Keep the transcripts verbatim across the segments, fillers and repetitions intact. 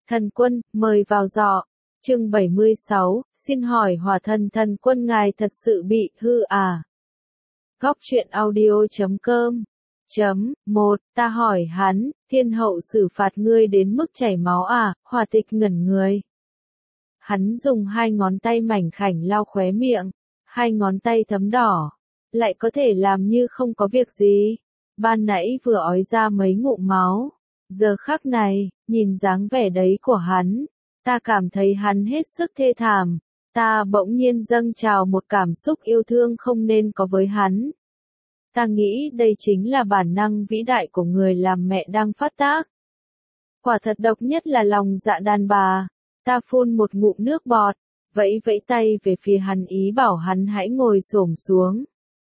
Thần quân, mời vào dọ. Chương bảy mươi sáu, xin hỏi hỏa thần thần quân ngài thật sự bị hư à? Góc truyện audio.com Chấm, một, ta hỏi hắn, thiên hậu xử phạt ngươi đến mức chảy máu à? Hỏa tịch ngẩn người. Hắn dùng hai ngón tay mảnh khảnh lau khóe miệng, hai ngón tay thấm đỏ, lại có thể làm như không có việc gì. Ban nãy vừa ói ra mấy ngụm máu, giờ khắc này, nhìn dáng vẻ đấy của hắn, ta cảm thấy hắn hết sức thê thảm, ta bỗng nhiên dâng trào một cảm xúc yêu thương không nên có với hắn. Ta nghĩ đây chính là bản năng vĩ đại của người làm mẹ đang phát tác. Quả thật độc nhất là lòng dạ đàn bà. Ta phun một ngụm nước bọt, vẫy vẫy tay về phía hắn ý bảo hắn hãy ngồi xổm xuống.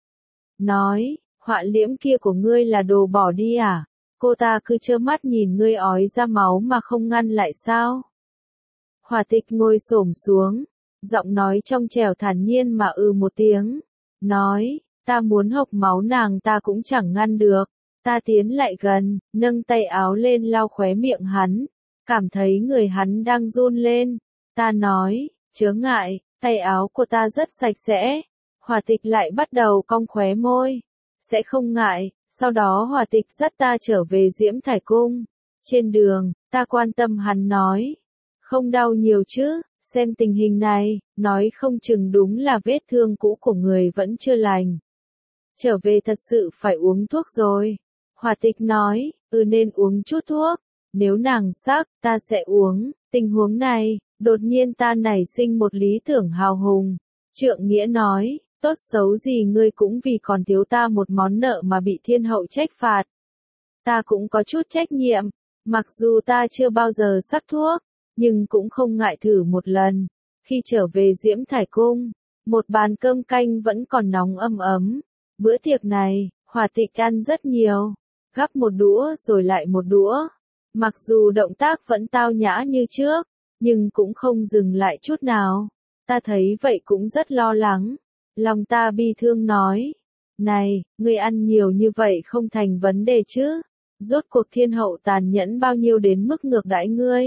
Nói, họa liễm kia của ngươi là đồ bỏ đi à? Cô ta cứ trơ mắt nhìn ngươi ói ra máu mà không ngăn lại sao? Hỏa tịch ngồi xổm xuống, giọng nói trong trẻo thản nhiên mà ừ một tiếng. Nói, ta muốn hộc máu nàng ta cũng chẳng ngăn được. Ta tiến lại gần, nâng tay áo lên lau khóe miệng hắn. Cảm thấy người hắn đang run lên. Ta nói, chớ ngại, tay áo của ta rất sạch sẽ. Hỏa tịch lại bắt đầu cong khóe môi. Sẽ không ngại. Sau đó hỏa tịch dắt ta trở về Diễm Thải Cung. Trên đường, ta quan tâm hắn nói. Không đau nhiều chứ, xem tình hình này, nói không chừng đúng là vết thương cũ của người vẫn chưa lành. Trở về thật sự phải uống thuốc rồi. Hỏa tịch nói, ừ nên uống chút thuốc. Nếu nàng sắc, ta sẽ uống. Tình huống này, đột nhiên ta nảy sinh một lý tưởng hào hùng. Trượng Nghĩa nói, tốt xấu gì ngươi cũng vì còn thiếu ta một món nợ mà bị thiên hậu trách phạt. Ta cũng có chút trách nhiệm, mặc dù ta chưa bao giờ sắc thuốc, nhưng cũng không ngại thử một lần. Khi trở về Diễm Thải Cung, một bàn cơm canh vẫn còn nóng ấm ấm. Bữa tiệc này, Hỏa tịch ăn rất nhiều, gắp một đũa rồi lại một đũa. Mặc dù động tác vẫn tao nhã như trước, nhưng cũng không dừng lại chút nào. Ta thấy vậy cũng rất lo lắng. Lòng ta bi thương nói, này, ngươi ăn nhiều như vậy không thành vấn đề chứ? Rốt cuộc thiên hậu tàn nhẫn bao nhiêu đến mức ngược đãi ngươi?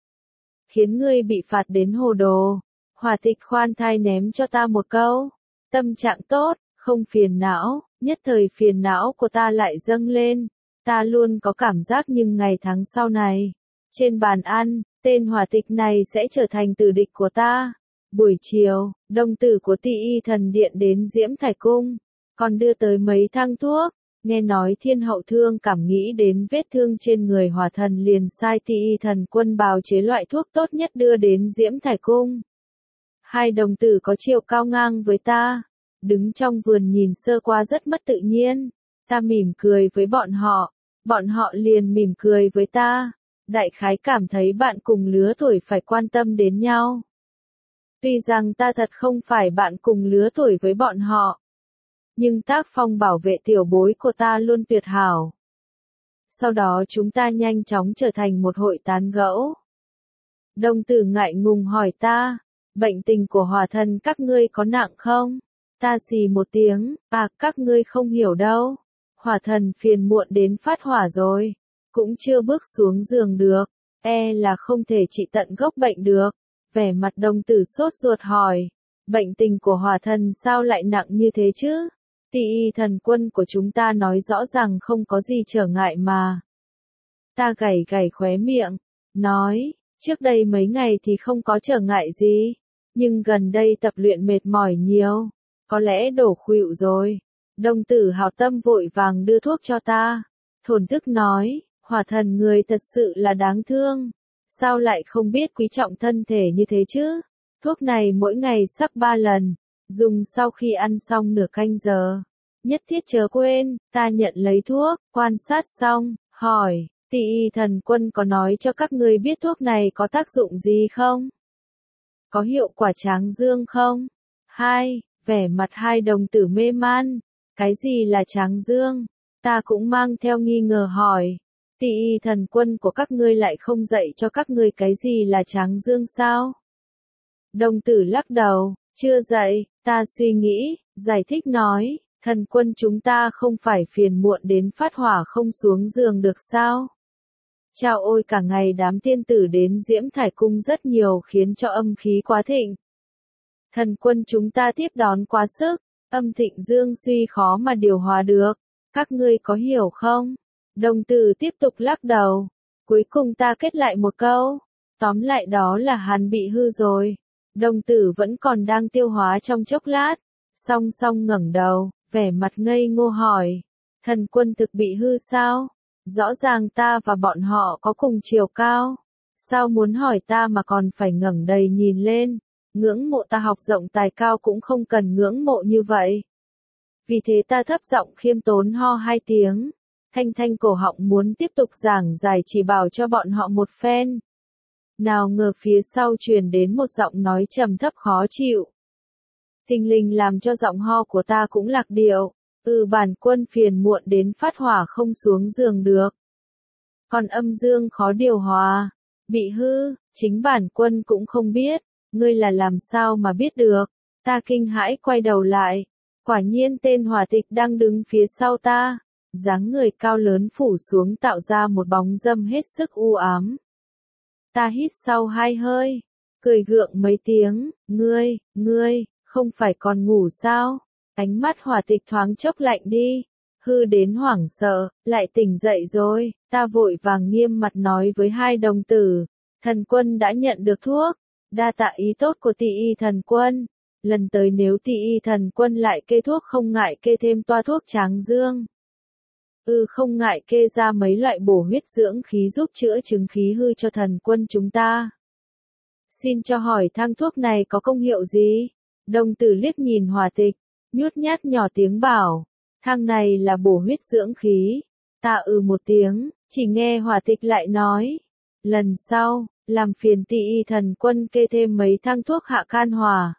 Khiến ngươi bị phạt đến hồ đồ. Hỏa tịch khoan thai ném cho ta một câu. Tâm trạng tốt, không phiền não, nhất thời phiền não của ta lại dâng lên. Ta luôn có cảm giác nhưng ngày tháng sau này, trên bàn ăn, tên hỏa tịch này sẽ trở thành tử địch của ta. Buổi chiều, đồng tử của Ti Y Thần Điện đến Diễm Thải Cung, còn đưa tới mấy thang thuốc. Nghe nói thiên hậu thương cảm nghĩ đến vết thương trên người hỏa thần liền sai Ti Y Thần Quân bào chế loại thuốc tốt nhất đưa đến Diễm Thải Cung. Hai đồng tử có chiều cao ngang với ta, đứng trong vườn nhìn sơ qua rất mất tự nhiên. Ta mỉm cười với bọn họ, bọn họ liền mỉm cười với ta. Đại khái cảm thấy bạn cùng lứa tuổi phải quan tâm đến nhau. Tuy rằng ta thật không phải bạn cùng lứa tuổi với bọn họ, nhưng tác phong bảo vệ tiểu bối của ta luôn tuyệt hảo. Sau đó chúng ta nhanh chóng trở thành một hội tán gẫu. Đồng tử ngại ngùng hỏi ta, bệnh tình của hỏa thần các ngươi có nặng không? Ta xì một tiếng, à các ngươi không hiểu đâu. Hỏa thần phiền muộn đến phát hỏa rồi, cũng chưa bước xuống giường được, e là không thể trị tận gốc bệnh được. Vẻ mặt đồng tử sốt ruột hỏi, bệnh tình của hỏa thần sao lại nặng như thế chứ? Ti Y Thần Quân của chúng ta nói rõ ràng không có gì trở ngại mà. Ta gảy gảy khóe miệng, nói, trước đây mấy ngày thì không có trở ngại gì, nhưng gần đây tập luyện mệt mỏi nhiều, có lẽ đổ khuỵu rồi. Đồng tử hào tâm vội vàng đưa thuốc cho ta, thổn thức nói, hỏa thần người thật sự là đáng thương, sao lại không biết quý trọng thân thể như thế chứ? Thuốc này mỗi ngày sắc ba lần, dùng sau khi ăn xong nửa canh giờ. Nhất thiết chớ quên. Ta nhận lấy thuốc, quan sát xong, hỏi, Ti Y Thần Quân có nói cho các ngươi biết thuốc này có tác dụng gì không? Có hiệu quả tráng dương không? Hai, vẻ mặt hai đồng tử mê man. Cái gì là tráng dương? Ta cũng mang theo nghi ngờ hỏi. Ti Y Thần Quân của các ngươi lại không dạy cho các ngươi cái gì là tráng dương sao? Đồng tử lắc đầu, chưa dạy. Ta suy nghĩ, giải thích nói, thần quân chúng ta không phải phiền muộn đến phát hỏa không xuống giường được sao? Chao ôi cả ngày đám tiên tử đến Diễm Thải Cung rất nhiều khiến cho âm khí quá thịnh. Thần quân chúng ta tiếp đón quá sức, âm thịnh dương suy khó mà điều hòa được, các ngươi có hiểu không? Đồng tử tiếp tục lắc đầu, cuối cùng ta kết lại một câu, tóm lại đó là hắn bị hư rồi. Đồng tử vẫn còn đang tiêu hóa trong chốc lát, song song ngẩng đầu, vẻ mặt ngây ngô hỏi, thần quân thực bị hư sao? Rõ ràng ta và bọn họ có cùng chiều cao, sao muốn hỏi ta mà còn phải ngẩng đầy nhìn lên, ngưỡng mộ ta học rộng tài cao cũng không cần ngưỡng mộ như vậy. Vì thế ta thấp giọng khiêm tốn ho hai tiếng, thanh thanh cổ họng muốn tiếp tục giảng giải chỉ bảo cho bọn họ một phen. Nào ngờ phía sau truyền đến một giọng nói trầm thấp khó chịu. Thình lình làm cho giọng ho của ta cũng lạc điệu. Ừ, bản quân phiền muộn đến phát hỏa không xuống giường được. Còn âm dương khó điều hòa, bị hư, chính bản quân cũng không biết, ngươi là làm sao mà biết được. Ta kinh hãi quay đầu lại, quả nhiên tên hỏa tịch đang đứng phía sau ta, dáng người cao lớn phủ xuống tạo ra một bóng dâm hết sức u ám. Ta hít sâu hai hơi, cười gượng mấy tiếng, ngươi, ngươi, không phải còn ngủ sao? Ánh mắt hỏa tịch thoáng chốc lạnh đi, hư đến hoảng sợ, lại tỉnh dậy rồi, ta vội vàng nghiêm mặt nói với hai đồng tử, thần quân đã nhận được thuốc, đa tạ ý tốt của tỷ y thần quân, lần tới nếu tỷ y thần quân lại kê thuốc không ngại kê thêm toa thuốc tráng dương. Ừ, không ngại kê ra mấy loại bổ huyết dưỡng khí giúp chữa chứng khí hư cho thần quân chúng ta. Xin cho hỏi thang thuốc này có công hiệu gì? Đồng tử liếc nhìn hỏa tịch, nhút nhát nhỏ tiếng bảo, thang này là bổ huyết dưỡng khí. Ta ừ một tiếng, chỉ nghe hỏa tịch lại nói, lần sau, làm phiền tỷ y thần quân kê thêm mấy thang thuốc hạ can hỏa.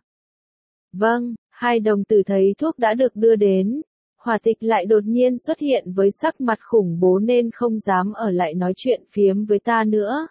Vâng, hai đồng tử thấy thuốc đã được đưa đến, hỏa tịch lại đột nhiên xuất hiện với sắc mặt khủng bố nên không dám ở lại nói chuyện phiếm với ta nữa.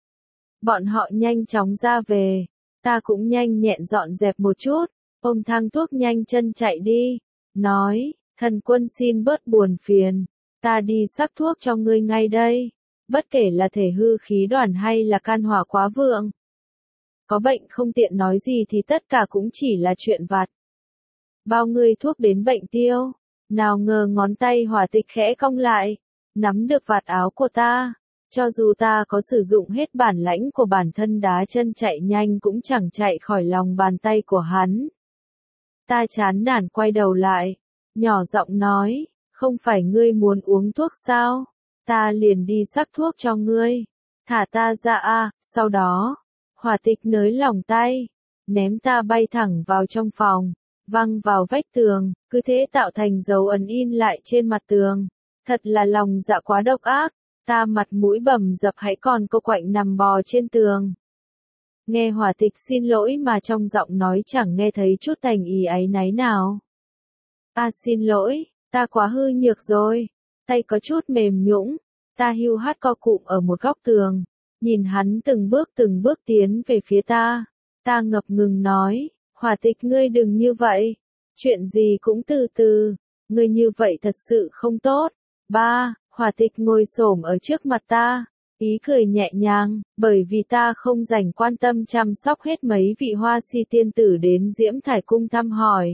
Bọn họ nhanh chóng ra về, ta cũng nhanh nhẹn dọn dẹp một chút, ôm thang thuốc nhanh chân chạy đi, nói, thần quân xin bớt buồn phiền, ta đi sắc thuốc cho ngươi ngay đây, bất kể là thể hư khí đoàn hay là can hỏa quá vượng. Có bệnh không tiện nói gì thì tất cả cũng chỉ là chuyện vặt. Bao ngươi thuốc đến bệnh tiêu, nào ngờ ngón tay hỏa tịch khẽ cong lại, nắm được vạt áo của ta. Cho dù ta có sử dụng hết bản lãnh của bản thân đá chân chạy nhanh cũng chẳng chạy khỏi lòng bàn tay của hắn. Ta chán nản quay đầu lại, nhỏ giọng nói, không phải ngươi muốn uống thuốc sao? Ta liền đi sắc thuốc cho ngươi. Thả ta ra a, sau đó, hỏa tịch nới lỏng tay, ném ta bay thẳng vào trong phòng, văng vào vách tường, cứ thế tạo thành dấu ấn in lại trên mặt tường. Thật là lòng dạ quá độc ác. Ta mặt mũi bầm dập hãy còn cô quạnh nằm bò trên tường. Nghe hỏa tịch xin lỗi mà trong giọng nói chẳng nghe thấy chút thành ý áy náy nào. Ta xin lỗi, ta quá hư nhược rồi, tay có chút mềm nhũn, ta hiu hắt co cụm ở một góc tường, nhìn hắn từng bước từng bước tiến về phía ta. Ta ngập ngừng nói, hỏa tịch ngươi đừng như vậy, chuyện gì cũng từ từ, ngươi như vậy thật sự không tốt. Ba. Hỏa tịch ngồi xổm ở trước mặt ta, ý cười nhẹ nhàng, bởi vì ta không dành quan tâm chăm sóc hết mấy vị hoa si tiên tử đến Diễm Thải Cung thăm hỏi.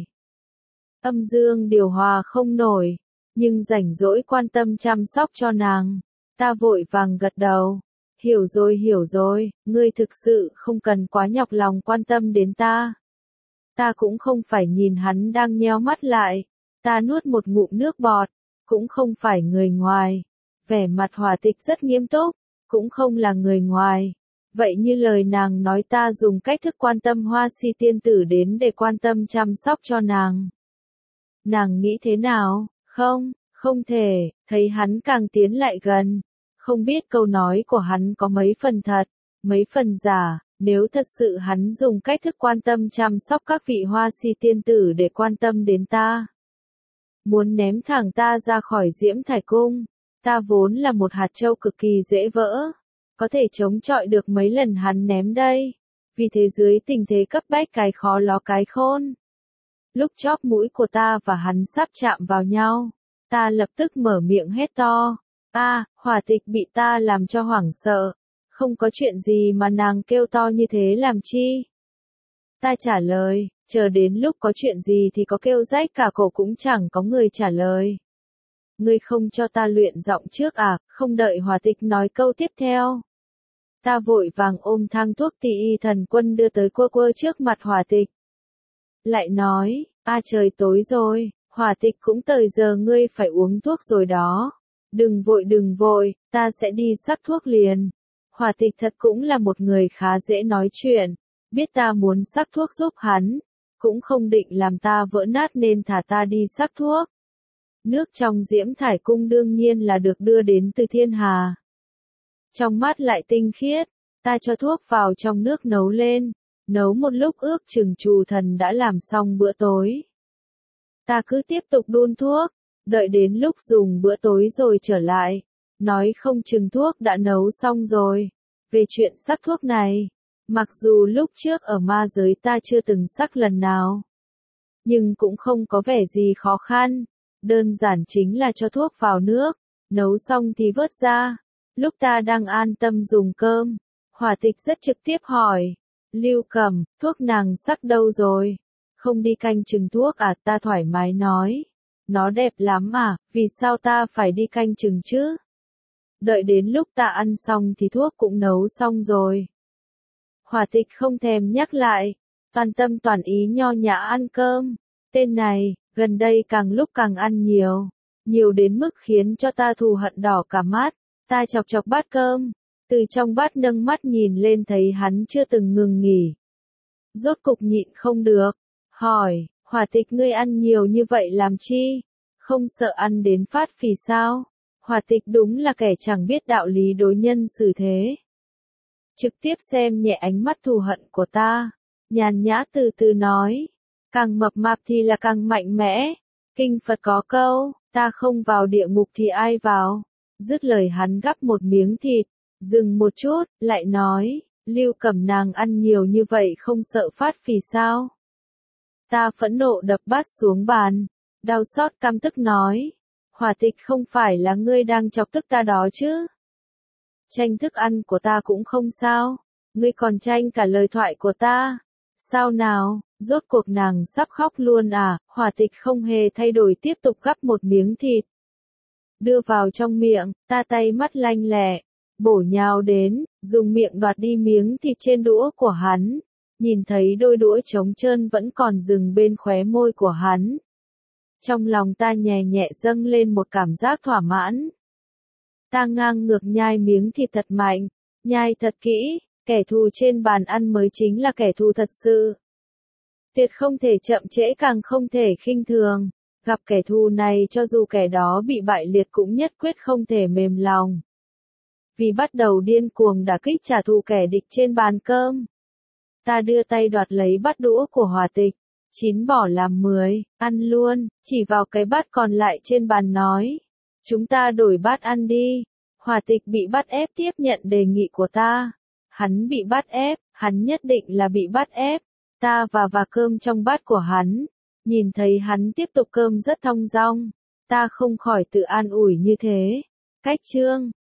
Âm dương điều hòa không nổi, nhưng rảnh rỗi quan tâm chăm sóc cho nàng. Ta vội vàng gật đầu, hiểu rồi hiểu rồi, ngươi thực sự không cần quá nhọc lòng quan tâm đến ta. Ta cũng không phải nhìn hắn đang nheo mắt lại, ta nuốt một ngụm nước bọt. Cũng không phải người ngoài, vẻ mặt hỏa tịch rất nghiêm túc, cũng không là người ngoài. Vậy như lời nàng nói ta dùng cách thức quan tâm hoa si tiên tử đến để quan tâm chăm sóc cho nàng. Nàng nghĩ thế nào? Không, không thể, thấy hắn càng tiến lại gần. Không biết câu nói của hắn có mấy phần thật, mấy phần giả, nếu thật sự hắn dùng cách thức quan tâm chăm sóc các vị hoa si tiên tử để quan tâm đến ta. Muốn ném thẳng ta ra khỏi Diễm Thải Cung, ta vốn là một hạt châu cực kỳ dễ vỡ, có thể chống chọi được mấy lần hắn ném đây, vì thế dưới tình thế cấp bách cái khó ló cái khôn. Lúc chóp mũi của ta và hắn sắp chạm vào nhau, ta lập tức mở miệng hét to, A, Hỏa Tịch bị ta làm cho hoảng sợ. Không có chuyện gì mà nàng kêu to như thế làm chi? Ta trả lời, chờ đến lúc có chuyện gì thì có kêu rách cả cổ cũng chẳng có người trả lời. Ngươi không cho ta luyện giọng trước à, không đợi Hỏa Tịch nói câu tiếp theo. Ta vội vàng ôm thang thuốc tỳ y thần quân đưa tới quơ quơ trước mặt Hỏa Tịch. Lại nói, a trời tối rồi, Hỏa Tịch cũng tới giờ ngươi phải uống thuốc rồi đó. Đừng vội đừng vội, ta sẽ đi sắc thuốc liền. Hỏa Tịch thật cũng là một người khá dễ nói chuyện, biết ta muốn sắc thuốc giúp hắn, cũng không định làm ta vỡ nát nên thả ta đi sắc thuốc. Nước trong Diễm Thải Cung đương nhiên là được đưa đến từ thiên hà. Trong mắt lại tinh khiết, ta cho thuốc vào trong nước nấu lên, nấu một lúc ước chừng Trù Thần đã làm xong bữa tối. Ta cứ tiếp tục đun thuốc, đợi đến lúc dùng bữa tối rồi trở lại, nói không chừng thuốc đã nấu xong rồi. Về chuyện sắc thuốc này, mặc dù lúc trước ở ma giới ta chưa từng sắc lần nào, nhưng cũng không có vẻ gì khó khăn, đơn giản chính là cho thuốc vào nước, nấu xong thì vớt ra. Lúc ta đang an tâm dùng cơm, Hỏa Tịch rất trực tiếp hỏi, Lưu Cầm, thuốc nàng sắc đâu rồi? Không đi canh chừng thuốc à? Ta thoải mái nói, nó đẹp lắm mà, vì sao ta phải đi canh chừng chứ? Đợi đến lúc ta ăn xong thì thuốc cũng nấu xong rồi. Hỏa Tịch không thèm nhắc lại, toàn tâm toàn ý nho nhã ăn cơm. Tên này, gần đây càng lúc càng ăn nhiều, nhiều đến mức khiến cho ta thù hận đỏ cả mắt. Ta chọc chọc bát cơm, từ trong bát nâng mắt nhìn lên thấy hắn chưa từng ngừng nghỉ. Rốt cục nhịn không được, hỏi, Hỏa Tịch ngươi ăn nhiều như vậy làm chi? Không sợ ăn đến phát phì sao? Hỏa Tịch đúng là kẻ chẳng biết đạo lý đối nhân xử thế. Trực tiếp xem nhẹ ánh mắt thù hận của ta, nhàn nhã từ từ nói, càng mập mạp thì là càng mạnh mẽ. Kinh Phật có câu, ta không vào địa ngục thì ai vào? Dứt lời hắn gắp một miếng thịt, dừng một chút, lại nói, Lưu Cẩm nàng ăn nhiều như vậy không sợ phát phì sao? Ta phẫn nộ đập bát xuống bàn, đau xót căm tức nói, Hỏa Tịch không phải là ngươi đang chọc tức ta đó chứ? Tranh thức ăn của ta cũng không sao, ngươi còn tranh cả lời thoại của ta. Sao nào, rốt cuộc nàng sắp khóc luôn à? Hỏa Tịch không hề thay đổi tiếp tục gắp một miếng thịt. Đưa vào trong miệng, ta tay mắt lanh lẹ, bổ nhào đến, dùng miệng đoạt đi miếng thịt trên đũa của hắn. Nhìn thấy đôi đũa trống trơn vẫn còn dừng bên khóe môi của hắn. Trong lòng ta nhẹ nhẹ dâng lên một cảm giác thỏa mãn. Ta ngang ngược nhai miếng thịt thật mạnh, nhai thật kỹ, kẻ thù trên bàn ăn mới chính là kẻ thù thật sự. Tuyệt không thể chậm trễ càng không thể khinh thường. Gặp kẻ thù này cho dù kẻ đó bị bại liệt cũng nhất quyết không thể mềm lòng. Vì bắt đầu điên cuồng đả kích trả thù kẻ địch trên bàn cơm. Ta đưa tay đoạt lấy bát đũa của Hỏa Tịch, chín bỏ làm mười, ăn luôn, chỉ vào cái bát còn lại trên bàn nói. Chúng ta đổi bát ăn đi. Hỏa Tịch bị bắt ép tiếp nhận đề nghị của ta. Hắn bị bắt ép, hắn nhất định là bị bắt ép. Ta và và cơm trong bát của hắn. Nhìn thấy hắn tiếp tục cơm rất thong dong, ta không khỏi tự an ủi như thế. Cách chương